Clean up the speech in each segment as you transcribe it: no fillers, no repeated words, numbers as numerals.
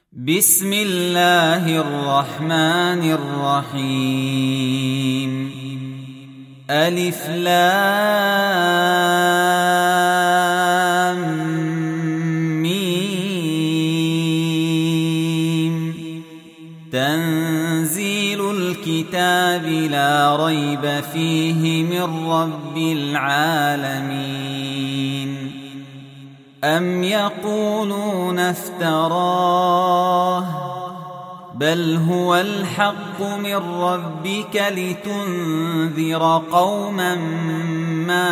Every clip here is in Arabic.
بسم الله الرحمن الرحيم. ألف لام ميم. تنزيل الكتاب لا ريب فيه من رب العالمين. أم يقولون افتراه بل هو الحق من ربك لتنذر قوما ما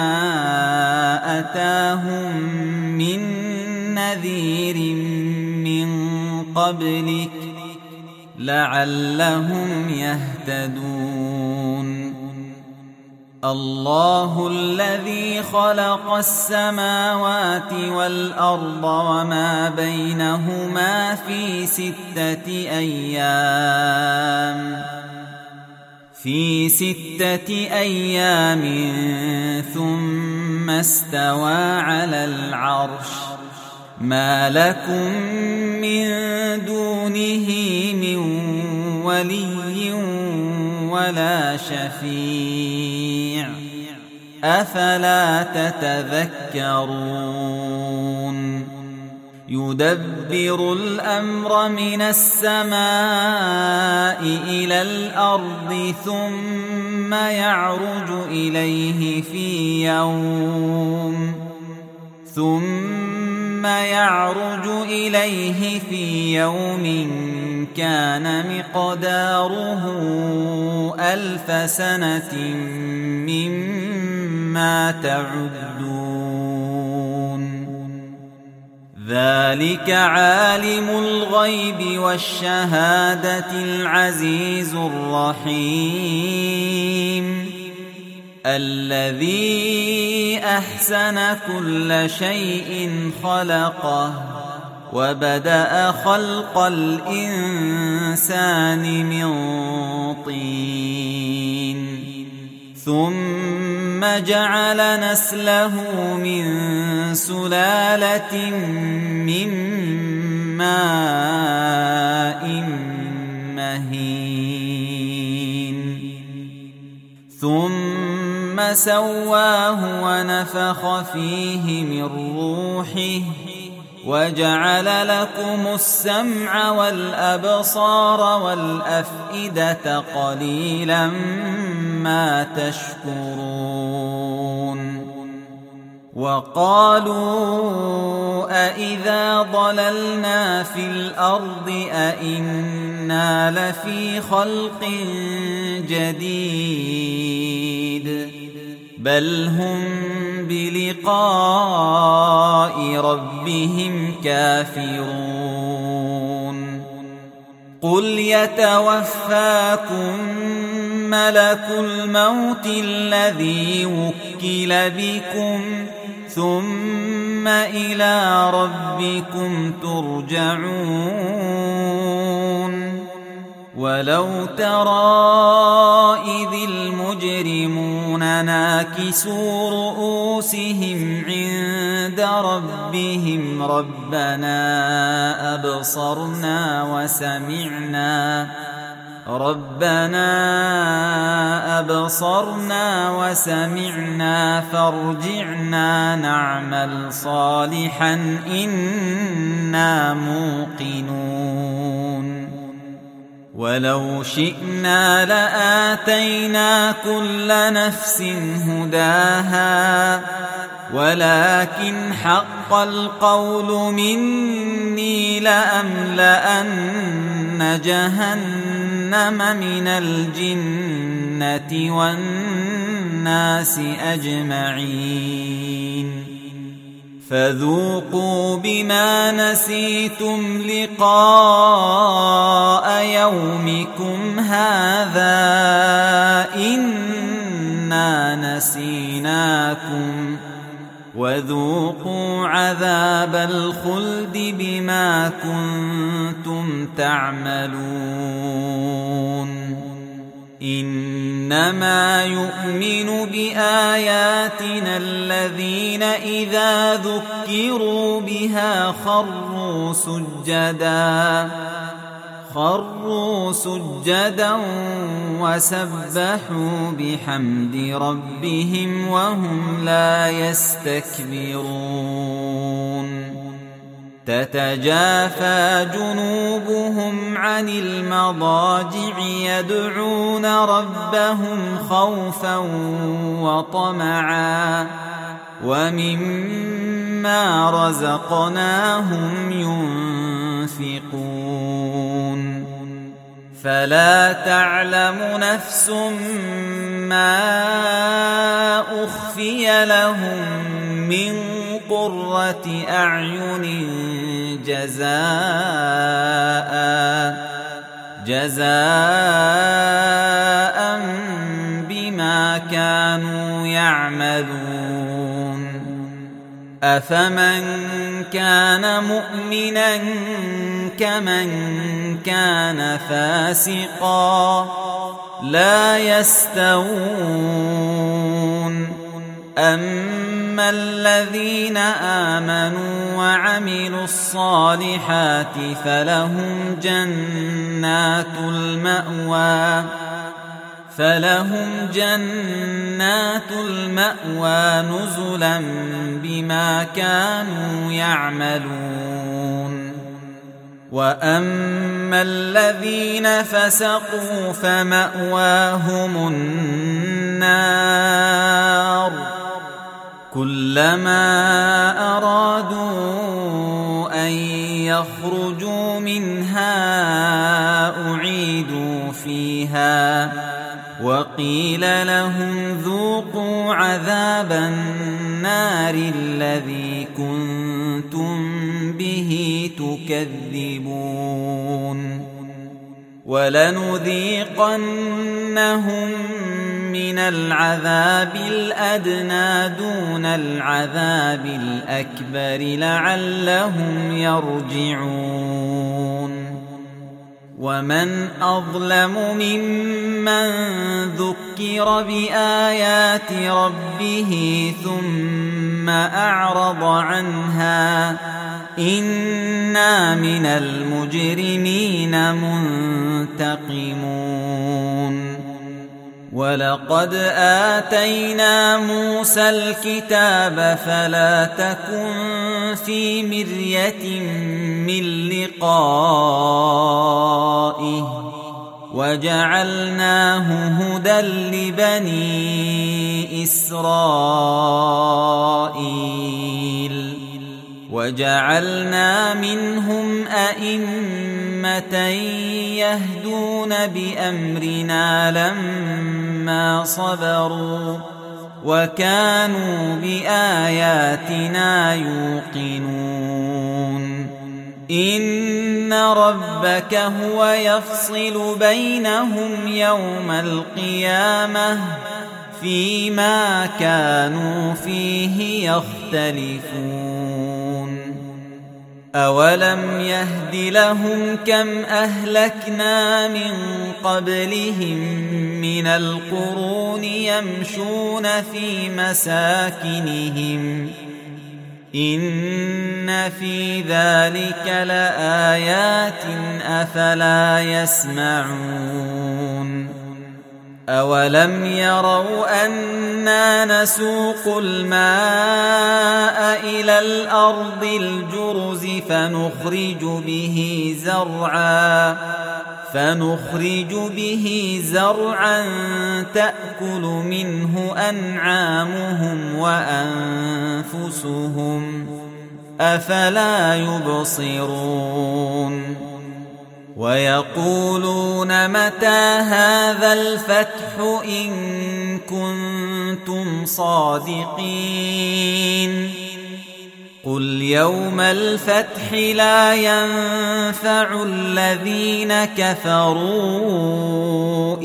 أتاهم من نذير من قبلك لعلهم يهتدون. الله الذي خلق السماوات والأرض وما بينهما في 6 أيام ثم استوى على العرش. ما لكم من دونه من ولي ولا شفيع أفلا تتذكرون. يدبر الأمر من السماء إلى الأرض ثم يعرج إليه في يوم كان مقداره 1000 سنة مما تعدون. ذلك عالم الغيب والشهادة العزيز الرحيم. الذي أحسن كل شيء خلقه وبدأ خلق الإنسان من طين ثم جعل نسله من سلالة من ماء مهين ثم سواه ونفخ فيه من روحه وجعل لكم السمع والأبصار والأفئدة قليلا ما تشكرون. وقالوا أإذا ضللنا في الأرض أإنا لفي خلق جديد بل هم بلقاء ربهم كافرون. قل يتوفاكم ملك الموت الذي وكل بكم ثم إلى ربكم ترجعون. ولو ترى إذ المجرمون ناكسوا رؤوسهم عند ربهم ربنا أبصرنا وسمعنا فارجعنا نعمل صالحا إنا موقنون. ولو شئنا لآتينا كل نفس هداها ولكن حق القول مني لأملأن جهنم من الجنة والناس أجمعين. فذوقوا بما نسيتم لقاء يومكم هذا إنا نسيناكم وذوقوا عذاب الخلد بما كنتم تعملون. إنما يؤمن بآياتنا الذين إذا ذكروا بها خروا خروا سجدا وسبحوا بحمد ربهم وهم لا يستكبرون تتجافى جنوبهم عن المضاجع يدعون ربهم خوفا وطمعا ومما رزقناهم ينفقون فلا تعلم نفس ما أخفي لهم من قرة أعين جزاء بما كانوا يعملون أفمن كان مؤمنا كمن كان فاسقا لا يستوون أما الذين آمنوا وعملوا الصالحات فلهم جنات المأوى نزلا بما كانوا يعملون وأما الذين فسقوا فمأواهم النار كلما أرادوا أن يخرجوا منها أعيدوا فيها وقيل لهم ذوقوا عذاب النار الذي كنتم به تكذبون ولنذيقنهم من العذاب الأدنى دون العذاب الأكبر لعلهم يرجعون ومن أظلم ممن ذكر بآيات ربه ثم أعرض عنها إنا من المجرمين منتقمون ولقد آتينا موسى الكتاب فلا تكن في مرية من لقائه وجعلناه هدى لبني إسرائيل وجعلنا منهم أئمة يهدون بأمرنا لما صبروا وكانوا بآياتنا يوقنون إن ربك هو يفصل بينهم يوم القيامة فيما كانوا فيه يختلفون أولم يهد لهم كم أهلكنا من قبلهم من القرون يمشون في مساكنهم إن في ذلك لآيات أفلا يسمعون أولم يروا أنا نسوق الماء إلى الأرض الجرز فنخرج به زرعا تأكل منه أنعامهم وأنفسهم أفلا يبصرون ويقولون متى هذا الفتح إن كنتم صادقين قل يوم الفتح لا ينفع الذين كفروا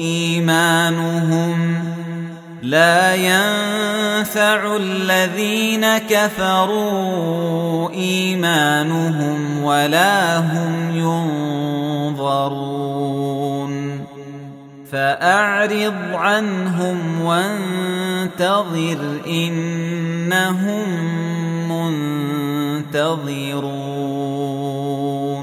إيمانهم ولا هم ينظرون فأعرض عنهم وانتظر إنهم ينتظرون